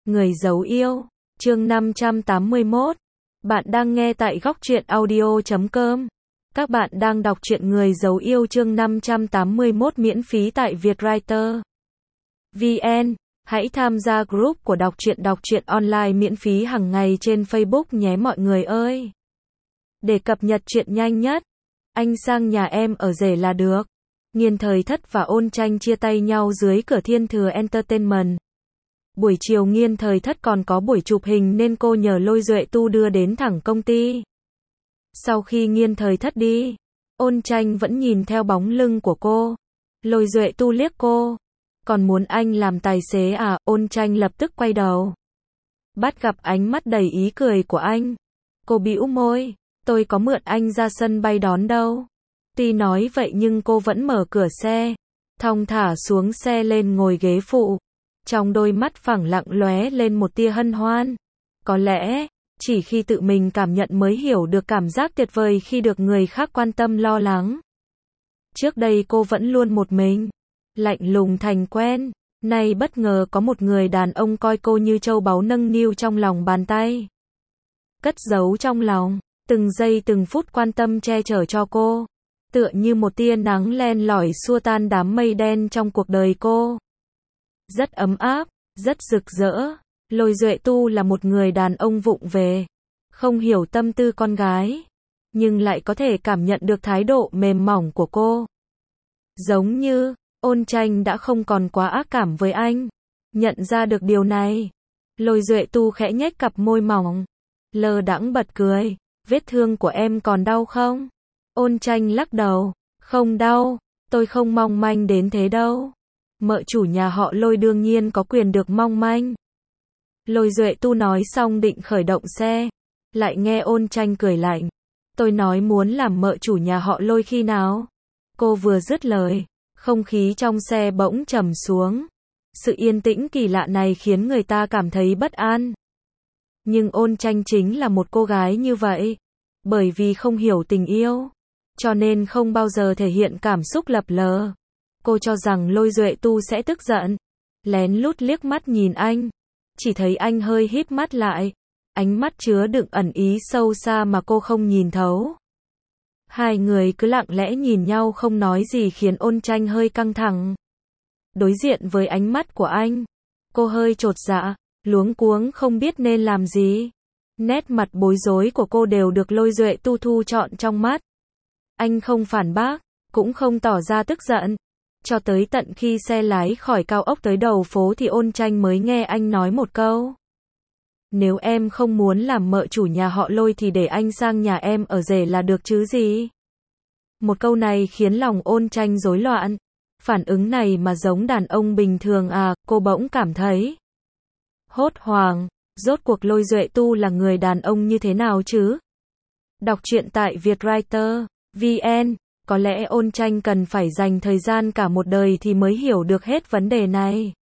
Người giấu yêu, chương 581. Bạn đang nghe tại góc truyện audio.com. Các bạn đang đọc truyện Người giấu yêu chương 581 miễn phí tại Vietwriter VN. Hãy tham gia group của đọc truyện online miễn phí hàng ngày trên Facebook nhé mọi người ơi. Để cập nhật truyện nhanh nhất, anh sang nhà em ở rể là được. Nghiên Thời Thất và Ôn Tranh chia tay nhau dưới cửa Thiên Thừa Entertainment. Buổi chiều Nghiên Thời Thất còn có buổi chụp hình nên cô nhờ Lôi Duệ Tu đưa đến thẳng công ty. Sau khi Nghiên Thời Thất đi, Ôn Tranh vẫn nhìn theo bóng lưng của cô. Lôi Duệ Tu liếc cô. Còn muốn anh làm tài xế à? Ôn Tranh lập tức quay đầu. Bắt gặp ánh mắt đầy ý cười của anh. Cô bĩu môi. Tôi có mượn anh ra sân bay đón đâu. Tuy nói vậy nhưng cô vẫn mở cửa xe. Thong thả xuống xe lên ngồi ghế phụ. Trong đôi mắt phẳng lặng lóe lên một tia hân hoan. Có lẽ, chỉ khi tự mình cảm nhận mới hiểu được cảm giác tuyệt vời khi được người khác quan tâm lo lắng. Trước đây cô vẫn luôn một mình, lạnh lùng thành quen. Nay bất ngờ có một người đàn ông coi cô như châu báu nâng niu trong lòng bàn tay. Cất giấu trong lòng, từng giây từng phút quan tâm che chở cho cô. Tựa như một tia nắng len lỏi xua tan đám mây đen trong cuộc đời cô. Rất ấm áp, rất rực rỡ. Lôi Duệ Tu là một người đàn ông vụng về, không hiểu tâm tư con gái, nhưng lại có thể cảm nhận được thái độ mềm mỏng của cô. Giống như, Ôn Tranh đã không còn quá ác cảm với anh. Nhận ra được điều này, Lôi Duệ Tu khẽ nhếch cặp môi mỏng, lơ đãng bật cười. Vết thương của em còn đau không? Ôn Tranh lắc đầu. Không đau, tôi không mong manh đến thế đâu. Mợ chủ nhà họ Lôi đương nhiên có quyền được mong manh. Lôi Duệ Tu nói xong định khởi động xe, lại nghe Ôn Tranh cười lạnh. Tôi nói muốn làm mợ chủ nhà họ Lôi khi nào? Cô vừa dứt lời, không khí trong xe bỗng trầm xuống. Sự yên tĩnh kỳ lạ này khiến người ta cảm thấy bất an. Nhưng Ôn Tranh chính là một cô gái như vậy. Bởi vì không hiểu tình yêu, cho nên không bao giờ thể hiện cảm xúc lập lờ. Cô cho rằng Lôi Duệ Tu sẽ tức giận, lén lút liếc mắt nhìn anh. Chỉ thấy anh hơi híp mắt lại, ánh mắt chứa đựng ẩn ý sâu xa mà cô không nhìn thấu. Hai người cứ lặng lẽ nhìn nhau không nói gì khiến Ôn Tranh hơi căng thẳng. Đối diện với ánh mắt của anh, cô hơi chột dạ, luống cuống không biết nên làm gì. Nét mặt bối rối của cô đều được Lôi Duệ Tu thu trọn trong mắt. Anh không phản bác, cũng không tỏ ra tức giận. Cho tới tận khi xe lái khỏi cao ốc tới đầu phố thì Ôn Tranh mới nghe anh nói một câu. Nếu em không muốn làm mợ chủ nhà họ Lôi thì để anh sang nhà em ở rể là được chứ gì. Một câu này khiến lòng Ôn Tranh rối loạn. Phản ứng này mà giống đàn ông bình thường à? Cô bỗng cảm thấy hốt hoảng. Rốt cuộc Lôi Duệ Tu là người đàn ông như thế nào chứ? Đọc truyện tại Vietwriter VN. Có lẽ Ôn Tranh cần phải dành thời gian cả một đời thì mới hiểu được hết vấn đề này.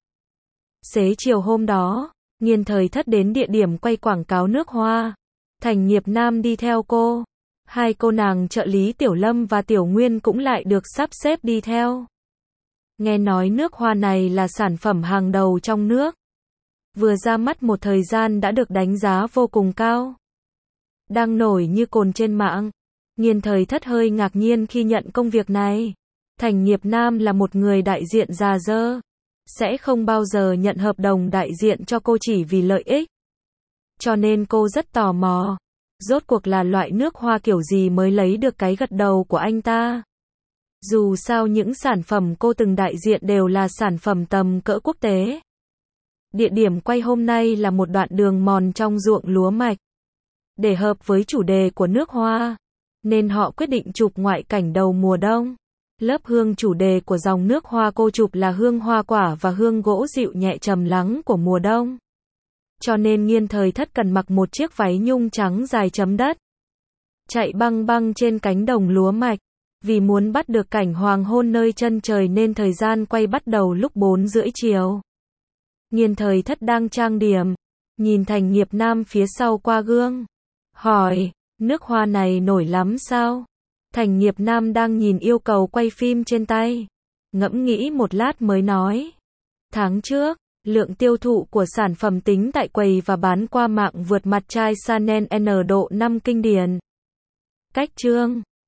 Xế chiều hôm đó, Nghiên Thời Thất đến địa điểm quay quảng cáo nước hoa. Thành Nghiệp Nam đi theo cô. Hai cô nàng trợ lý Tiểu Lâm và Tiểu Nguyên cũng lại được sắp xếp đi theo. Nghe nói nước hoa này là sản phẩm hàng đầu trong nước. Vừa ra mắt một thời gian đã được đánh giá vô cùng cao. Đang nổi như cồn trên mạng. Nghiên Thời Thất hơi ngạc nhiên khi nhận công việc này. Thành Nghiệp Nam là một người đại diện già dơ. Sẽ không bao giờ nhận hợp đồng đại diện cho cô chỉ vì lợi ích. Cho nên cô rất tò mò. Rốt cuộc là loại nước hoa kiểu gì mới lấy được cái gật đầu của anh ta. Dù sao những sản phẩm cô từng đại diện đều là sản phẩm tầm cỡ quốc tế. Địa điểm quay hôm nay là một đoạn đường mòn trong ruộng lúa mạch. Để hợp với chủ đề của nước hoa, nên họ quyết định chụp ngoại cảnh đầu mùa đông. Lớp hương chủ đề của dòng nước hoa cô chụp là hương hoa quả và hương gỗ dịu nhẹ trầm lắng của mùa đông. Cho nên Nghiên Thời Thất cần mặc một chiếc váy nhung trắng dài chấm đất. Chạy băng băng trên cánh đồng lúa mạch. Vì muốn bắt được cảnh hoàng hôn nơi chân trời nên thời gian quay bắt đầu lúc 4:30 chiều. Nghiên Thời Thất đang trang điểm, nhìn Thành Nghiệp Nam phía sau qua gương. Hỏi, nước hoa này nổi lắm sao? Thành Nghiệp Nam đang nhìn yêu cầu quay phim trên tay. Ngẫm nghĩ một lát mới nói. Tháng trước, Lượng tiêu thụ của sản phẩm tính tại quầy và bán qua mạng vượt mặt chai Chanel N độ 5 kinh điển. Cách chương